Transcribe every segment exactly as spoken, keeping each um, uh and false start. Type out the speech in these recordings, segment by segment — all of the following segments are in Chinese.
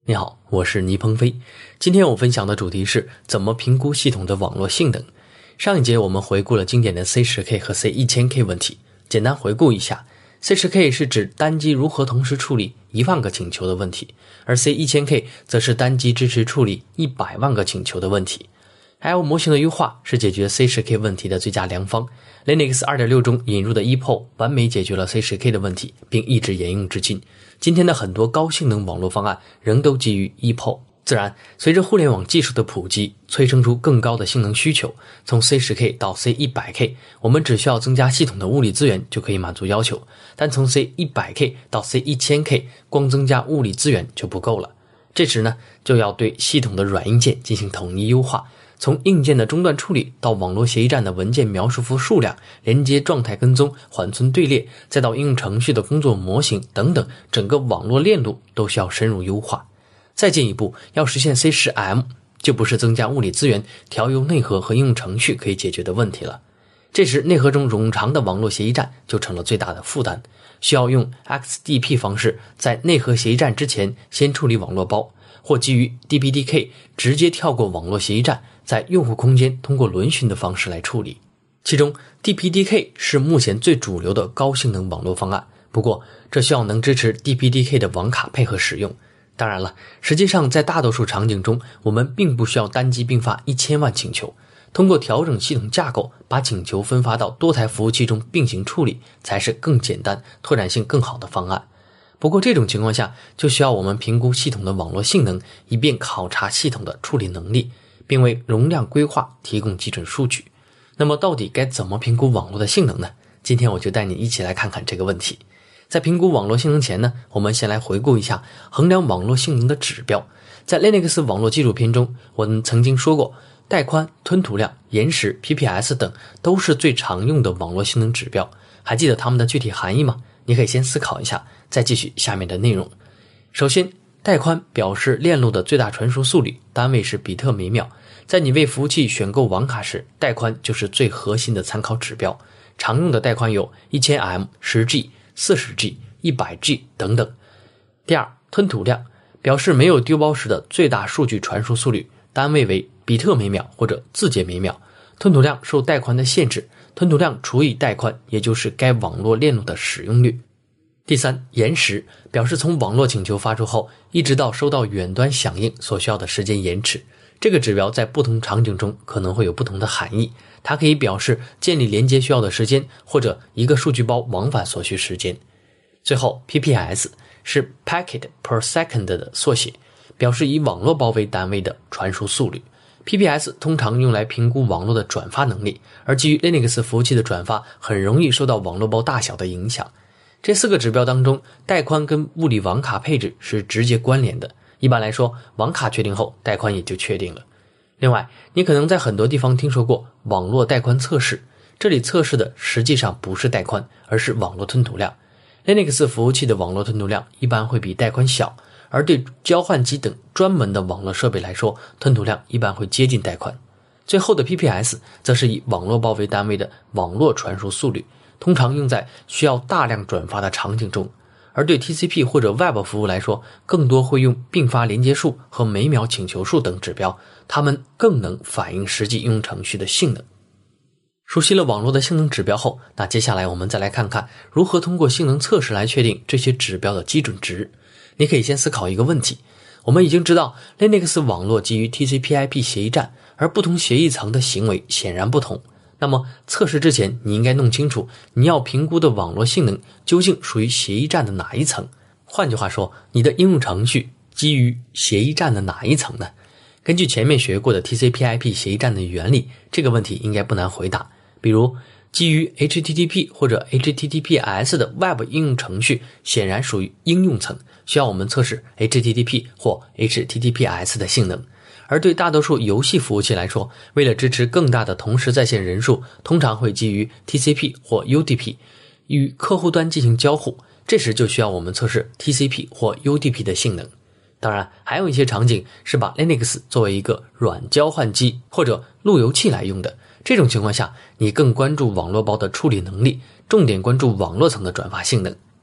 你好，我是倪鹏飞。今天我分享的主题是怎么评估系统的网络性能。上一节我们回顾了经典的 C 十 K 和 C 一千 K 问题，简单回顾一下。C 十 K 是指单机如何同时处理一万个请求的问题，而 C 一千 K 则是单机支持处理一百万个请求的问题。I O 模型的优化是解决 C 十 K 问题的最佳良方。Linux 二点六 中引入的 E P O 完美解决了 C 十 K 的问题，并一直沿用至今。今天的很多高性能网络方案仍都基于 E P O。 自然，随着互联网技术的普及，催生出更高的性能需求。从 C 十 K 到 C 一百 K， 我们只需要增加系统的物理资源就可以满足要求，但从 C 一百 K 到 C 一千 K， 光增加物理资源就不够了。这时呢，就要对系统的软硬件进行统一优化，从硬件的中断处理到网络协议站的文件描述符数量、连接状态跟踪、缓存队列，再到应用程序的工作模型等等，整个网络链路都需要深入优化。再进一步，要实现 C 十 M， 就不是增加物理资源、调优内核和应用程序可以解决的问题了。这时内核中冗长的网络协议站就成了最大的负担，需要用 X D P 方式在内核协议站之前先处理网络包，或基于 D P D K 直接跳过网络协议站，在用户空间通过轮询的方式来处理。其中 D P D K 是目前最主流的高性能网络方案，不过这需要能支持 D P D K 的网卡配合使用。当然了，实际上在大多数场景中，我们并不需要单机并发一千万请求，通过调整系统架构，把请求分发到多台服务器中并行处理，才是更简单、拓展性更好的方案。不过这种情况下，就需要我们评估系统的网络性能，以便考察系统的处理能力，并为容量规划提供基准数据。那么到底该怎么评估网络的性能呢？今天我就带你一起来看看这个问题。在评估网络性能前呢，我们先来回顾一下衡量网络性能的指标。在 Linux 网络技术篇中，我们曾经说过，带宽、吞吐量、延时、P P S 等都是最常用的网络性能指标。还记得它们的具体含义吗？你可以先思考一下，再继续下面的内容。首先，带宽表示链路的最大传输速率，单位是比特每秒。在你为服务器选购网卡时，带宽就是最核心的参考指标。常用的带宽有 一千 M、十 G、四十 G、一百 G 等等。第二，吞吐量表示没有丢包时的最大数据传输速率，单位为比特每秒或者字节每秒。吞吐量受带宽的限制，吞吐量除以带宽，也就是该网络链路的使用率。第三，延时表示从网络请求发出后，一直到收到远端响应所需要的时间延迟。这个指标在不同场景中可能会有不同的含义，它可以表示建立连接需要的时间，或者一个数据包往返所需时间。最后 P P S 是 Packet per Second 的缩写，表示以网络包为单位的传输速率。P P S 通常用来评估网络的转发能力，而基于 Linux 服务器的转发很容易受到网络包大小的影响。这四个指标当中，带宽跟物理网卡配置是直接关联的。一般来说，网卡确定后，带宽也就确定了。另外，你可能在很多地方听说过网络带宽测试，这里测试的实际上不是带宽，而是网络吞吐量。Linux 服务器的网络吞吐量一般会比带宽小，而对交换机等专门的网络设备来说，吞吐量一般会接近带宽。最后的 P P S 则是以网络包为单位的网络传输速率，通常用在需要大量转发的场景中。而对 T C P 或者 Web 服务来说，更多会用并发连接数和每秒请求数等指标，它们更能反映实际应用程序的性能。熟悉了网络的性能指标后，那接下来我们再来看看如何通过性能测试来确定这些指标的基准值。你可以先思考一个问题，我们已经知道 Linux 网络基于 T C P I P 协议站，而不同协议层的行为显然不同。那么测试之前，你应该弄清楚你要评估的网络性能究竟属于协议站的哪一层。换句话说，你的应用程序基于协议站的哪一层呢？根据前面学过的 T C P I P 协议站的原理，这个问题应该不难回答。比如基于 H T T P 或者 H T T P S 的 Web 应用程序显然属于应用层，需要我们测试 H T T P 或 H T T P S 的性能。而对大多数游戏服务器来说，为了支持更大的同时在线人数，通常会基于 T C P 或 U D P 与客户端进行交互，这时就需要我们测试 T C P 或 U D P 的性能。当然，还有一些场景是把 Linux 作为一个软交换机或者路由器来用的，这种情况下，你更关注网络包的处理能力，重点关注网络层的转发性能。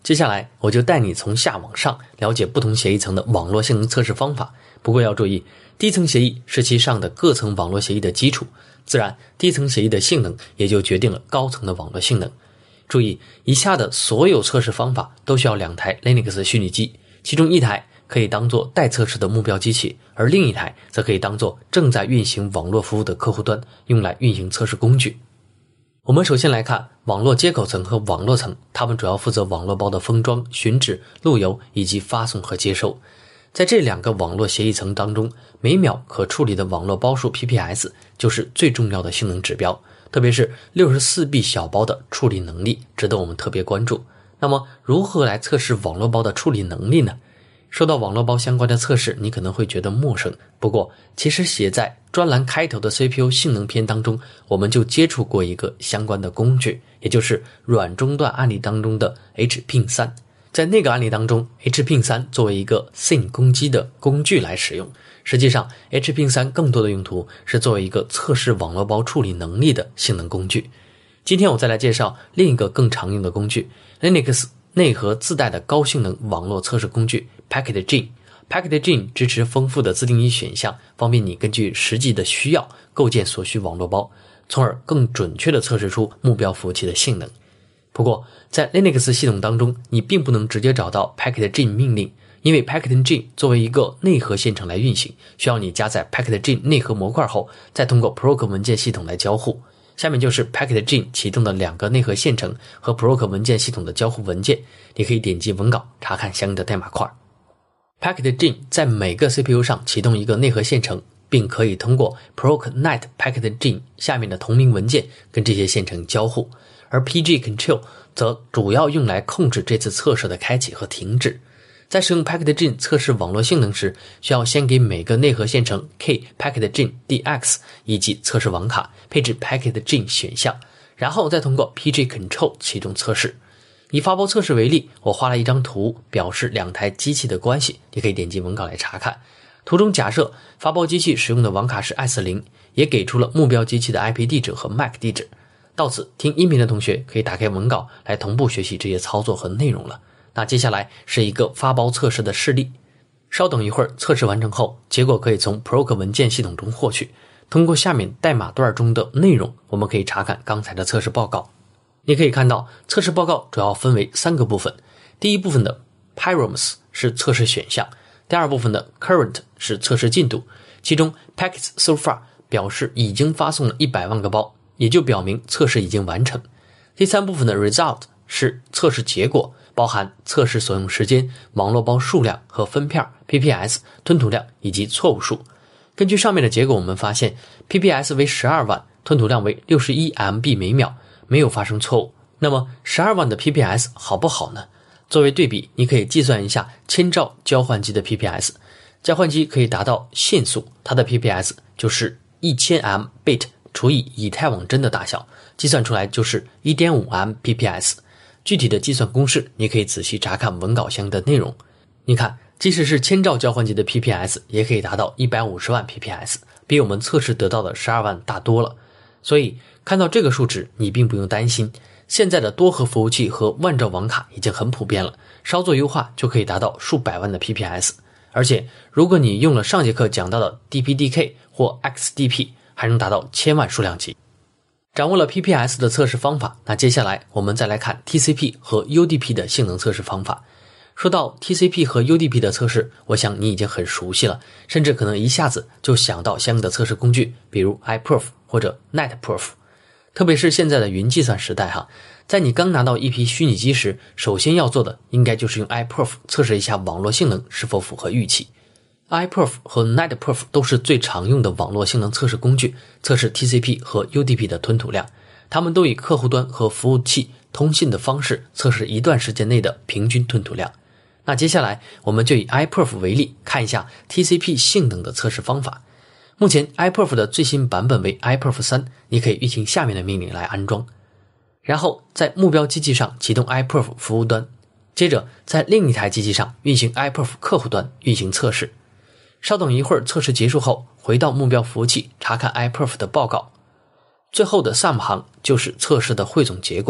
接下来我就带你从下往上了解不同协议层的网络性能测试方法。不过要注意，低层协议是其上的各层网络协议的基础，自然低层协议的性能也就决定了高层的网络性能。注意，以下的所有测试方法都需要两台 Linux 虚拟机，其中一台可以当做待测试的目标机器，而另一台则可以当做正在运行网络服务的客户端，用来运行测试工具。我们首先来看网络接口层和网络层，它们主要负责网络包的封装、寻址、路由以及发送和接收。在这两个网络协议层当中，每秒可处理的网络包数 P P S 就是最重要的性能指标，特别是六十四 B 小包的处理能力值得我们特别关注。那么如何来测试网络包的处理能力呢？说到网络包相关的测试，你可能会觉得陌生，不过其实写在专栏开头的 C P U 性能篇当中，我们就接触过一个相关的工具，也就是软中断案例当中的 H P I N 三。在那个案例当中， H P I N 三作为一个 S I M 攻击的工具来使用，实际上 H P I N 三更多的用途是作为一个测试网络包处理能力的性能工具。今天我再来介绍另一个更常用的工具， Linux 内核自带的高性能网络测试工具 PacketJam。PacketJam 支持丰富的自定义选项，方便你根据实际的需要构建所需网络包，从而更准确地测试出目标服务器的性能。不过在 Linux 系统当中，你并不能直接找到 PacketJam 命令，因为 PacketJam 作为一个内核线程来运行，需要你加载 PacketJam 内核模块后，再通过 Proc 文件系统来交互。下面就是 PacketJam 启动的两个内核线程和 Proc 文件系统的交互文件，你可以点击文稿查看相应的代码块。PacketJam 在每个 C P U 上启动一个内核线程，并可以通过 ProcNet PacketJam 下面的同名文件跟这些线程交互，而 P G Control 则主要用来控制这次测试的开启和停止。在使用 PacketJam 测试网络性能时，需要先给每个内核线程 K PacketJam D X 以及测试网卡配置 PacketJam 选项，然后再通过 P G Control 启动测试。以发包测试为例，我画了一张图表示两台机器的关系，你可以点击文稿来查看。图中假设发包机器使用的网卡是 S 零， 也给出了目标机器的 I P 地址和 M A C 地址。到此听音频的同学可以打开文稿来同步学习这些操作和内容了。那接下来是一个发包测试的示例，稍等一会儿，测试完成后，结果可以从 Proc 文件系统中获取。通过下面代码段中的内容，我们可以查看刚才的测试报告。你可以看到测试报告主要分为三个部分，第一部分的 Pyroms 是测试选项，第二部分的 Current 是测试进度，其中 Packets so far 表示已经发送了一百万个包，也就表明测试已经完成。第三部分的 Result 是测试结果，包含测试所用时间、网络包数量和分片、P P S、吞吐量以及错误数。根据上面的结果，我们发现 P P S 为十二万，吞吐量为六十一 M B 每秒，没有发生错误。那么十二万的 P P S 好不好呢？作为对比，你可以计算一下千兆交换机的 P P S。交换机可以达到线速，它的 P P S 就是一千 M bit 除以以太网帧的大小，计算出来就是 一点五 M P P S。具体的计算公式你可以仔细查看文稿相应的内容。你看，即使是千兆交换机的 P P S 也可以达到一百五十万 P P S， 比我们测试得到的十二万大多了。所以看到这个数值，你并不用担心，现在的多核服务器和万兆网卡已经很普遍了，稍作优化就可以达到数百万的 P P S。 而且如果你用了上节课讲到的 D P D K 或 X D P， 还能达到千万数量级。掌握了 P P S 的测试方法，那接下来我们再来看 T C P 和 U D P 的性能测试方法。说到 T C P 和 U D P 的测试，我想你已经很熟悉了，甚至可能一下子就想到相应的测试工具，比如 iPerf 或者 NetPerf。 特别是现在的云计算时代哈，在你刚拿到一批虚拟机时，首先要做的应该就是用 iPerf 测试一下网络性能是否符合预期。iPerf 和 NetPerf 都是最常用的网络性能测试工具，测试 T C P 和 U D P 的吞吐量。它们都以客户端和服务器通信的方式测试一段时间内的平均吞吐量。那接下来我们就以 iPerf 为例，看一下 T C P 性能的测试方法。目前 iPerf 的最新版本为 iPerf 三， 你可以运行下面的命令来安装。然后在目标机器上启动 iPerf 服务端，接着在另一台机器上运行 iPerf 客户端运行测试。稍等一会儿，测试结束后，回到目标服务器查看 iPerf 的报告。最后的 sum 行就是测试的汇总结果，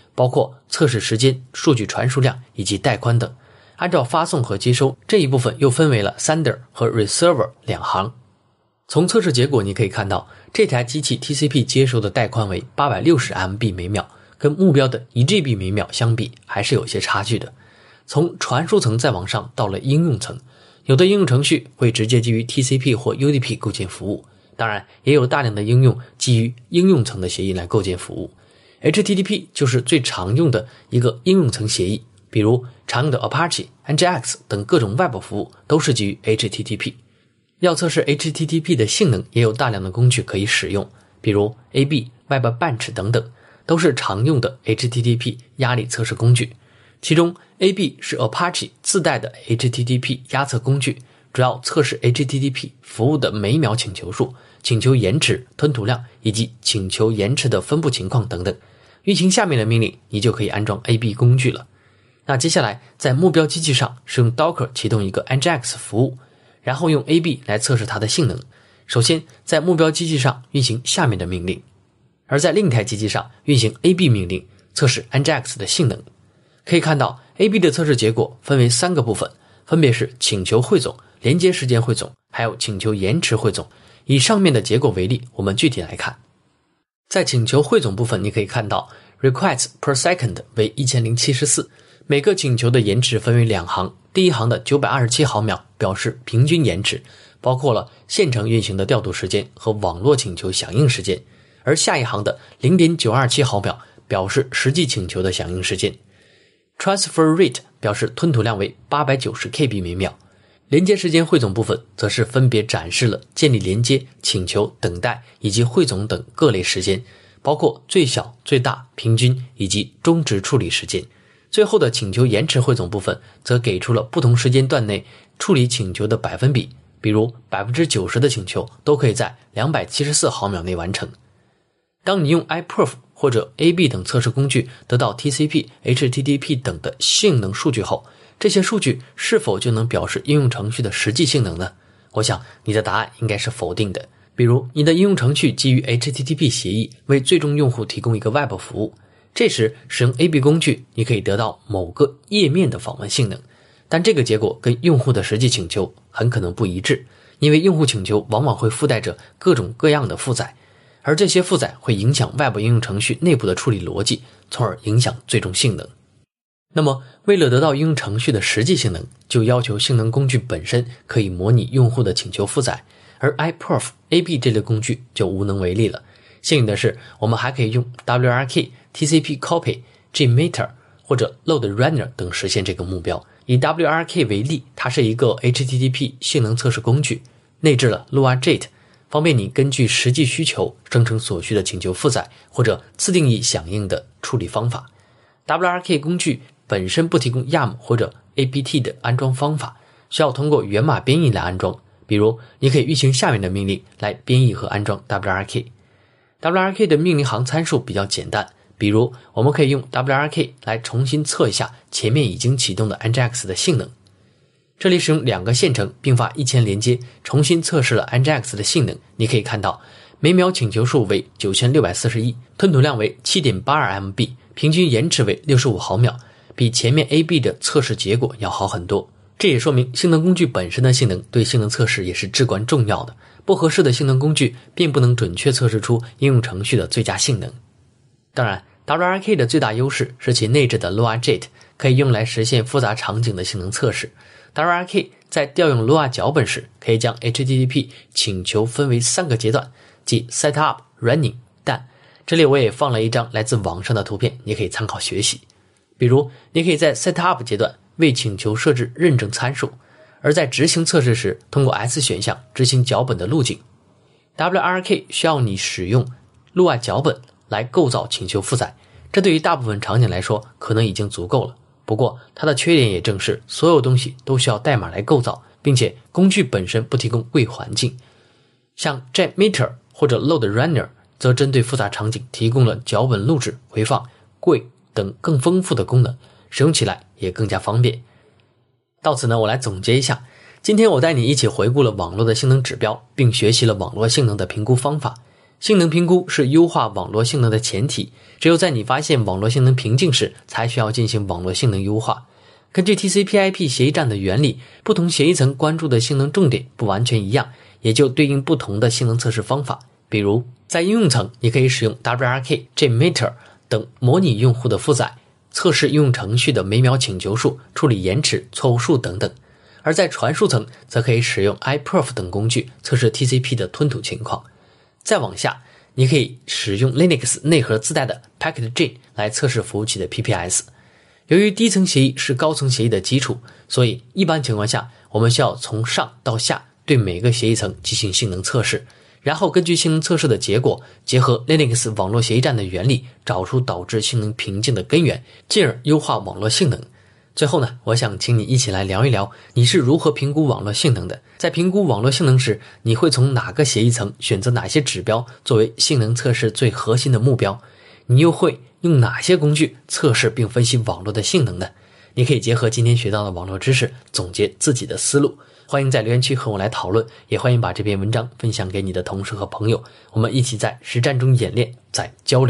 包括测试时间、数据传输量以及带宽等。按照发送和接收，这一部分又分为了 sender 和 receiver 两行。从测试结果你可以看到，这台机器 T C P 接收的带宽为八百六十 M B 每秒，跟目标的 一 G B 每秒相比还是有些差距的。从传输层再往上到了应用层，有的应用程序会直接基于 T C P 或 U D P 构建服务，当然也有大量的应用基于应用层的协议来构建服务。 H T T P 就是最常用的一个应用层协议，比如常用的 Apache、N G X 等各种 Web 服务都是基于 H T T P。 要测试 H T T P 的性能，也有大量的工具可以使用，比如 A B、Web Bench 等等，都是常用的 H T T P 压力测试工具。其中 A B 是 Apache 自带的 H T T P 压测工具，主要测试 H T T P 服务的每秒请求数、请求延迟、吞吐量以及请求延迟的分布情况等等。运行下面的命令，你就可以安装 A B 工具了。那接下来在目标机器上使用 Docker 启动一个 N G X 服务，然后用 A B 来测试它的性能。首先在目标机器上运行下面的命令，而在另一台机器上运行 A B 命令，测试 N G X 的性能。可以看到 A B 的测试结果分为三个部分，分别是请求汇总、连接时间汇总，还有请求延迟汇总。以上面的结果为例，我们具体来看。在请求汇总部分，你可以看到 requests per second 为一千零七十四，每个请求的延迟分为两行，第一行的九百二十七毫秒表示平均延迟，包括了现成运行的调度时间和网络请求响应时间，而下一行的 零点九二七毫秒表示实际请求的响应时间。Transfer rate 表示吞吐量为 八百九十 K B 每秒。连接时间汇总部分则是分别展示了建立连接、请求、等待以及汇总等各类时间，包括最小、最大、平均以及终止处理时间。最后的请求延迟汇总部分则给出了不同时间段内处理请求的百分比，比如 百分之九十 的请求都可以在两百七十四毫秒内完成。当你用 iPerf 或者 A B 等测试工具得到 T C P、H T T P 等的性能数据后，这些数据是否就能表示应用程序的实际性能呢？我想你的答案应该是否定的。比如你的应用程序基于 H T T P 协议为最终用户提供一个 Web 服务，这时使用 A B 工具你可以得到某个页面的访问性能，但这个结果跟用户的实际请求很可能不一致，因为用户请求往往会附带着各种各样的负载，而这些负载会影响 Web 应用程序内部的处理逻辑，从而影响最终性能。那么为了得到应用程序的实际性能，就要求性能工具本身可以模拟用户的请求负载，而 iPerf、A B 这类工具就无能为力了。幸运的是，我们还可以用 W R K、T C P Copy、JMeter 或者 Load Runner 等实现这个目标。以 W R K 为例，它是一个 H T T P 性能测试工具，内置了 LuaJIT， 方便你根据实际需求生成所需的请求负载或者自定义响应的处理方法。W R K 工具本身不提供 Y A M 或者 A P T 的安装方法，需要通过源码编译来安装。比如你可以运行下面的命令来编译和安装 W R K。W R K 的命令行参数比较简单，比如我们可以用 W R K 来重新测一下前面已经启动的 N G X 的性能。这里使用两个线程并发一千连接重新测试了 N G X 的性能，你可以看到每秒请求数为九千六百四十一，吞吐量为 七点八二 M B， 平均延迟为六十五毫秒，比前面 A B 的测试结果要好很多。这也说明性能工具本身的性能对性能测试也是至关重要的，不合适的性能工具并不能准确测试出应用程序的最佳性能。当然 W R K 的最大优势是其内置的 LuaJIT， 可以用来实现复杂场景的性能测试。 W R K 在调用 Lua 脚本时，可以将 H T T P 请求分为三个阶段，即 Setup、Running、Done。 这里我也放了一张来自网上的图片，你可以参考学习。比如你可以在 Setup 阶段为请求设置认证参数，而在执行测试时通过 S 选项执行脚本的路径。 W R K 需要你使用 Lua 脚本来构造请求负载，这对于大部分场景来说可能已经足够了。不过它的缺点也正是所有东西都需要代码来构造，并且工具本身不提供贵环境。像 JMeter 或者 Load Runner 则针对复杂场景提供了脚本录制、回放、柜等更丰富的功能，使用起来也更加方便。到此呢，我来总结一下，今天我带你一起回顾了网络的性能指标，并学习了网络性能的评估方法。 性能评估是优化网络性能的前提，只有在你发现网络性能瓶颈时，才需要进行网络性能优化。根据 T C P I P 协议站的原理，不同协议层关注的性能重点不完全一样，也就对应不同的性能测试方法。比如在应用层，你可以使用 W R K、JMeter 等模拟用户的负载，测试应用程序的每秒请求数、处理延迟、错误数等等。而在传输层，则可以使用 iPerf 等工具测试 T C P 的吞吐情况。再往下，你可以使用 Linux 内核自带的 Package 来测试服务器的 P P S。由于低层协议是高层协议的基础，所以一般情况下，我们需要从上到下对每个协议层进行性能测试，然后根据性能测试的结果，结合 Linux 网络协议站的原理，找出导致性能瓶颈的根源，进而优化网络性能。最后呢，我想请你一起来聊一聊你是如何评估网络性能的。在评估网络性能时，你会从哪个协议层选择哪些指标作为性能测试最核心的目标？你又会用哪些工具测试并分析网络的性能呢？你可以结合今天学到的网络知识，总结自己的思路。欢迎在留言区和我来讨论，也欢迎把这篇文章分享给你的同事和朋友，我们一起在实战中演练，在交流